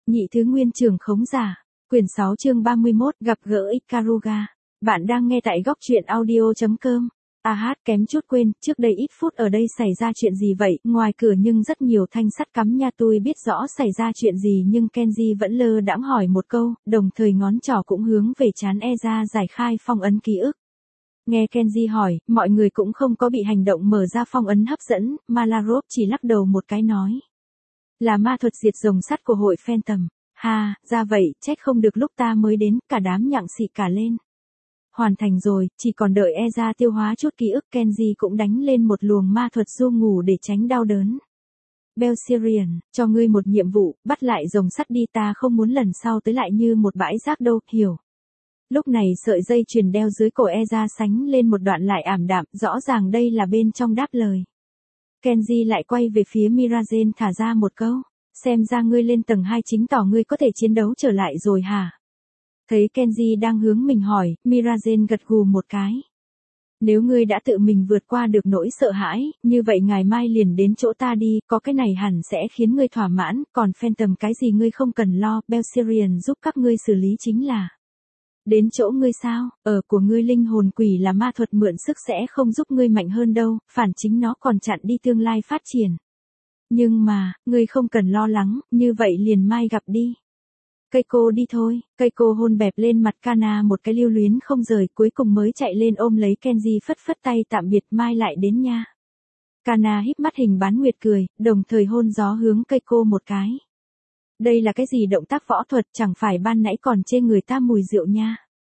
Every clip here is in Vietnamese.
Nhị thứ nguyên trường khống giả. Quyển 6 chương 31, gặp gỡ Ikaruga. Bạn đang nghe tại góc truyện audio.com. Kém chút quên, trước đây ít phút ở đây xảy ra chuyện gì vậy, ngoài cửa nhưng rất nhiều thanh sắt cắm nha, tôi biết rõ xảy ra chuyện gì nhưng Kenji vẫn lơ đãng hỏi một câu, đồng thời ngón trỏ cũng hướng về trán Eza giải khai phong ấn ký ức. Nghe Kenji hỏi, mọi người cũng không có bị hành động mở ra phong ấn hấp dẫn, Malarov chỉ lắc đầu một cái nói. Là ma thuật diệt rồng sắt của hội Phantom. Ra vậy, trách không được lúc ta mới đến, cả đám nhặng xị cả lên. Hoàn thành rồi, chỉ còn đợi Eza tiêu hóa chút ký ức, Kenji cũng đánh lên một luồng ma thuật du ngủ để tránh đau đớn. Belsirian, cho ngươi một nhiệm vụ, bắt lại rồng sắt đi, ta không muốn lần sau tới lại như một bãi rác đâu, hiểu. Lúc này sợi dây chuyền đeo dưới cổ Eza sánh lên một đoạn lại ảm đạm, rõ ràng đây là bên trong đáp lời. Kenji lại quay về phía Mirazen thả ra một câu, xem ra ngươi lên tầng 2 chứng tỏ ngươi có thể chiến đấu trở lại rồi hả? Thấy Kenji đang hướng mình hỏi, Mirazen gật gù một cái. Nếu ngươi đã tự mình vượt qua được nỗi sợ hãi, như vậy ngày mai liền đến chỗ ta đi, có cái này hẳn sẽ khiến ngươi thỏa mãn, còn Phantom cái gì ngươi không cần lo, Belsirian giúp các ngươi xử lý chính là. Đến chỗ ngươi sao, của ngươi linh hồn quỷ là ma thuật mượn sức sẽ không giúp ngươi mạnh hơn đâu, phản chính nó còn chặn đi tương lai phát triển. Nhưng mà, ngươi không cần lo lắng, như vậy liền mai gặp đi. Keiko đi thôi, Keiko hôn bẹp lên mặt Kana một cái lưu luyến không rời, cuối cùng mới chạy lên ôm lấy Kenji phất phất tay tạm biệt, mai lại đến nha. Kana híp mắt hình bán nguyệt cười, đồng thời hôn gió hướng Keiko một cái. Đây là cái gì động tác võ thuật, chẳng phải ban nãy còn chê người ta mùi rượu nha.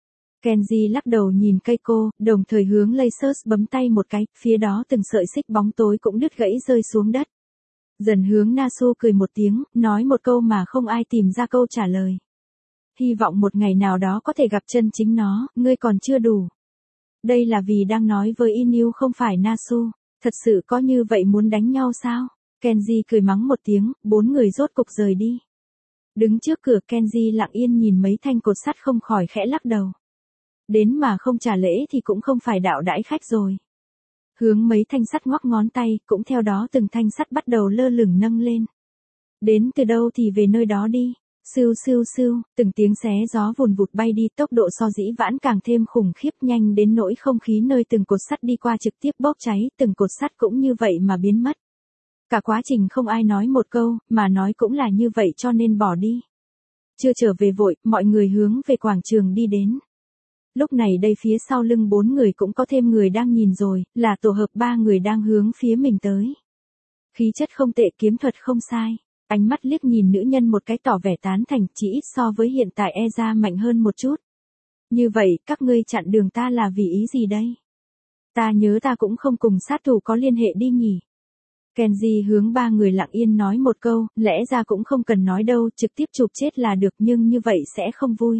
Kenji lắc đầu nhìn Keiko, đồng thời hướng Lasers bấm tay một cái, phía đó từng sợi xích bóng tối cũng đứt gãy rơi xuống đất. Dần hướng Nasu cười một tiếng, nói một câu mà không ai tìm ra câu trả lời. Hy vọng một ngày nào đó có thể gặp chân chính nó, ngươi còn chưa đủ. Đây là vì đang nói với Inu không phải Nasu, thật sự có như vậy muốn đánh nhau sao? Kenji cười mắng một tiếng, bốn người rốt cục rời đi. Đứng trước cửa Kenji lặng yên nhìn mấy thanh cột sắt không khỏi khẽ lắc đầu. Đến mà không trả lễ thì cũng không phải đạo đãi khách rồi. Hướng mấy thanh sắt ngoắc ngón tay, cũng theo đó từng thanh sắt bắt đầu lơ lửng nâng lên. Đến từ đâu thì về nơi đó đi. Sưu sưu sưu, từng tiếng xé gió vùn vụt bay đi, tốc độ so dĩ vãn càng thêm khủng khiếp, nhanh đến nỗi không khí nơi từng cột sắt đi qua trực tiếp bốc cháy, từng cột sắt cũng như vậy mà biến mất. Cả quá trình không ai nói một câu, mà nói cũng là như vậy cho nên bỏ đi. Chưa trở về vội, mọi người hướng về quảng trường đi đến. Lúc này đây phía sau lưng bốn người cũng có thêm người đang nhìn rồi, là tổ hợp ba người đang hướng phía mình tới. Khí chất không tệ, kiếm thuật không sai. Ánh mắt liếc nhìn nữ nhân một cái tỏ vẻ tán thành, chỉ ít so với hiện tại Eza mạnh hơn một chút. Như vậy, các ngươi chặn đường ta là vì ý gì đây? Ta nhớ ta cũng không cùng sát thủ có liên hệ đi nhỉ. Kenji hướng ba người lặng yên nói một câu, lẽ ra cũng không cần nói đâu, trực tiếp chụp chết là được, nhưng như vậy sẽ không vui.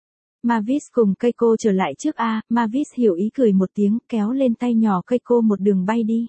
Mavis cùng Keiko trở lại trước Mavis hiểu ý cười một tiếng, kéo lên tay nhỏ Keiko một đường bay đi.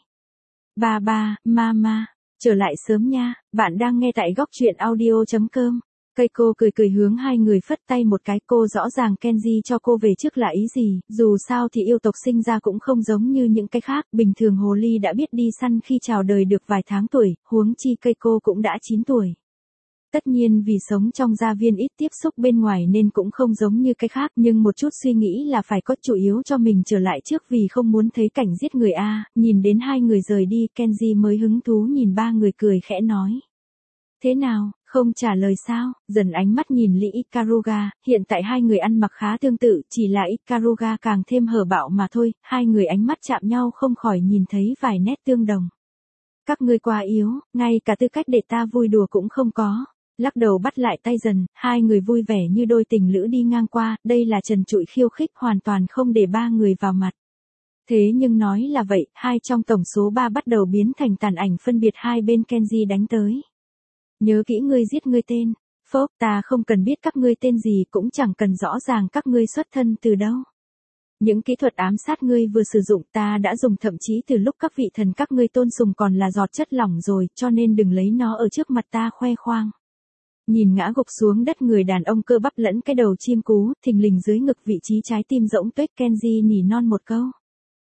Ba, mama, trở lại sớm nha, bạn đang nghe tại góc truyện audio.com. Keiko cười hướng hai người phất tay một cái, cô rõ ràng Kenji cho cô về trước là ý gì, dù sao thì yêu tộc sinh ra cũng không giống như những cái khác, bình thường hồ ly đã biết đi săn khi chào đời được vài tháng tuổi, huống chi Keiko cũng đã 9 tuổi. Tất nhiên vì sống trong gia viên ít tiếp xúc bên ngoài nên cũng không giống như cái khác, nhưng một chút suy nghĩ là phải có, chủ yếu cho mình trở lại trước vì không muốn thấy cảnh giết người nhìn đến hai người rời đi, Kenji mới hứng thú nhìn ba người cười khẽ nói. Thế nào, không trả lời sao? Dần ánh mắt nhìn Lý Ikaruga, hiện tại hai người ăn mặc khá tương tự, chỉ là Ikaruga càng thêm hở bạo mà thôi, hai người ánh mắt chạm nhau không khỏi nhìn thấy vài nét tương đồng. Các ngươi quá yếu, ngay cả tư cách để ta vui đùa cũng không có. Lắc đầu bắt lại tay Dần, hai người vui vẻ như đôi tình lữ đi ngang qua, đây là trần trụi khiêu khích hoàn toàn không để ba người vào mặt. Thế nhưng nói là vậy, hai trong tổng số 3 bắt đầu biến thành tàn ảnh phân biệt hai bên Kenji đánh tới. Nhớ kỹ ngươi giết ngươi tên. Phốc, ta không cần biết các ngươi tên gì, cũng chẳng cần rõ ràng các ngươi xuất thân từ đâu. Những kỹ thuật ám sát ngươi vừa sử dụng ta đã dùng, thậm chí từ lúc các vị thần các ngươi tôn sùng còn là giọt chất lỏng rồi, cho nên đừng lấy nó ở trước mặt ta khoe khoang. Nhìn ngã gục xuống đất người đàn ông cơ bắp lẫn cái đầu chim cú, thình lình dưới ngực vị trí trái tim rỗng tuếch, Kenji nỉ non một câu.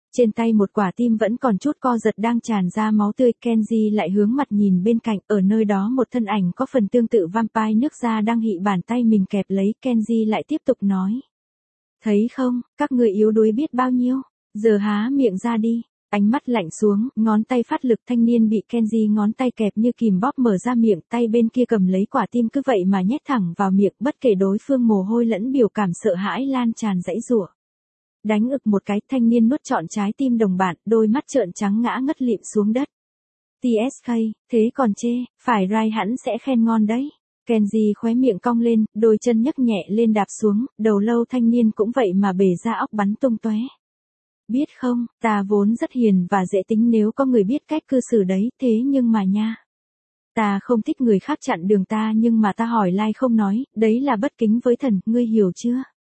Trên tay một quả tim vẫn còn chút co giật đang tràn ra máu tươi, Kenji lại hướng mặt nhìn bên cạnh, ở nơi đó một thân ảnh có phần tương tự vampire nước da đang hị bàn tay mình kẹp lấy, Kenji lại tiếp tục nói. Thấy không, các người yếu đuối biết bao nhiêu, giờ há miệng ra đi. Ánh mắt lạnh xuống, ngón tay phát lực, thanh niên bị Kenji ngón tay kẹp như kìm bóp mở ra miệng, tay bên kia cầm lấy quả tim cứ vậy mà nhét thẳng vào miệng, bất kể đối phương mồ hôi lẫn biểu cảm sợ hãi lan tràn dãy giụa. Đánh ực một cái, thanh niên nuốt trọn trái tim đồng bạn, đôi mắt trợn trắng ngã ngất lịm xuống đất. TSK, thế còn chê, phải Rai hẳn sẽ khen ngon đấy. Kenji khóe miệng cong lên, đôi chân nhấc nhẹ lên đạp xuống, đầu lâu thanh niên cũng vậy mà bể ra óc bắn tung tóe. Biết không, ta vốn rất hiền và dễ tính nếu có người biết cách cư xử đấy, thế nhưng mà nha. Ta không thích người khác chặn đường ta nhưng mà ta hỏi lai không nói, đấy là bất kính với thần, ngươi hiểu chưa?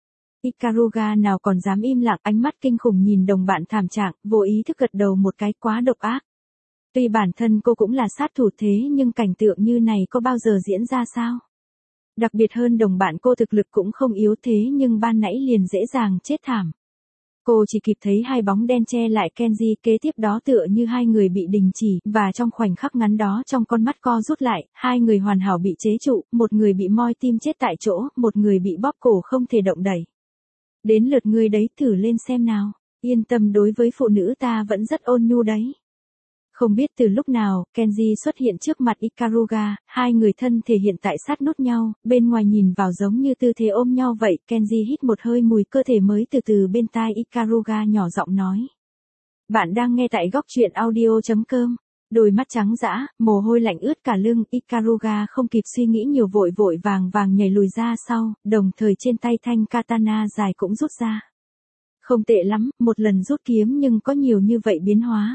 Ikaruga nào còn dám im lặng, ánh mắt kinh khủng nhìn đồng bạn thảm trạng, vô ý thức gật đầu một cái, quá độc ác. Tuy bản thân cô cũng là sát thủ thế nhưng cảnh tượng như này có bao giờ diễn ra sao? Đặc biệt hơn đồng bạn cô thực lực cũng không yếu thế nhưng ban nãy liền dễ dàng chết thảm. Cô chỉ kịp thấy hai bóng đen che lại Kenji, kế tiếp đó tựa như hai người bị đình chỉ, và trong khoảnh khắc ngắn đó trong con mắt co rút lại, hai người hoàn hảo bị chế trụ, một người bị moi tim chết tại chỗ, một người bị bóp cổ không thể động đẩy. Đến lượt ngươi đấy, thử lên xem nào. Yên tâm, đối với phụ nữ ta vẫn rất ôn nhu đấy. Không biết từ lúc nào, Kenji xuất hiện trước mặt Ikaruga, hai người thân thể hiện tại sát nút nhau, bên ngoài nhìn vào giống như tư thế ôm nhau vậy. Kenji hít một hơi mùi cơ thể mới từ từ bên tai Ikaruga nhỏ giọng nói. Bạn đang nghe tại góc truyện audio.com. Đôi mắt trắng dã, mồ hôi lạnh ướt cả lưng, Ikaruga không kịp suy nghĩ nhiều vội vội vàng vàng nhảy lùi ra sau, đồng thời trên tay thanh katana dài cũng rút ra. Không tệ lắm, một lần rút kiếm nhưng có nhiều như vậy biến hóa.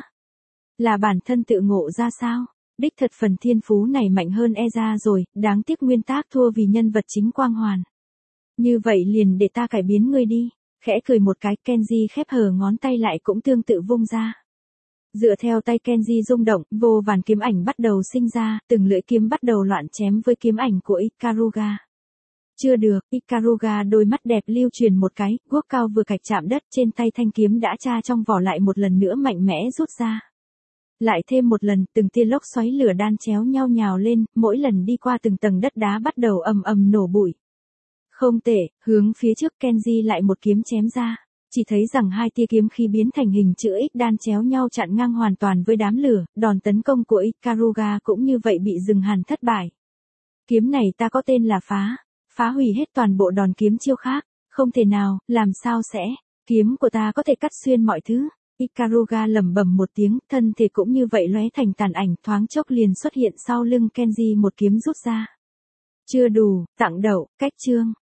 Là bản thân tự ngộ ra sao? Đích thật phần thiên phú này mạnh hơn Eza rồi, đáng tiếc nguyên tác thua vì nhân vật chính quang hoàn. Như vậy liền để ta cải biến ngươi đi. Khẽ cười một cái, Kenji khép hờ ngón tay lại cũng tương tự vung ra. Dựa theo tay Kenji rung động, vô vàn kiếm ảnh bắt đầu sinh ra, từng lưỡi kiếm bắt đầu loạn chém với kiếm ảnh của Ikaruga. Chưa được, Ikaruga đôi mắt đẹp lưu truyền một cái, guốc cao vừa cạch chạm đất, trên tay thanh kiếm đã tra trong vỏ lại một lần nữa mạnh mẽ rút ra. Lại thêm một lần, từng tia lốc xoáy lửa đan chéo nhau nhào lên, mỗi lần đi qua từng tầng đất đá bắt đầu ầm ầm nổ bụi. Không tệ, hướng phía trước Kenji lại một kiếm chém ra. Chỉ thấy rằng hai tia kiếm khí biến thành hình chữ X đan chéo nhau chặn ngang hoàn toàn với đám lửa, đòn tấn công của Ikaruga cũng như vậy bị dừng hẳn thất bại. Kiếm này ta có tên là phá hủy hết toàn bộ đòn kiếm chiêu khác, không thể nào, làm sao sẽ, kiếm của ta có thể cắt xuyên mọi thứ. Ikaruga lẩm bẩm một tiếng, thân thể cũng như vậy lóe thành tàn ảnh, thoáng chốc liền xuất hiện sau lưng Kenji một kiếm rút ra. Chưa đủ, tặng đậu, cách chương.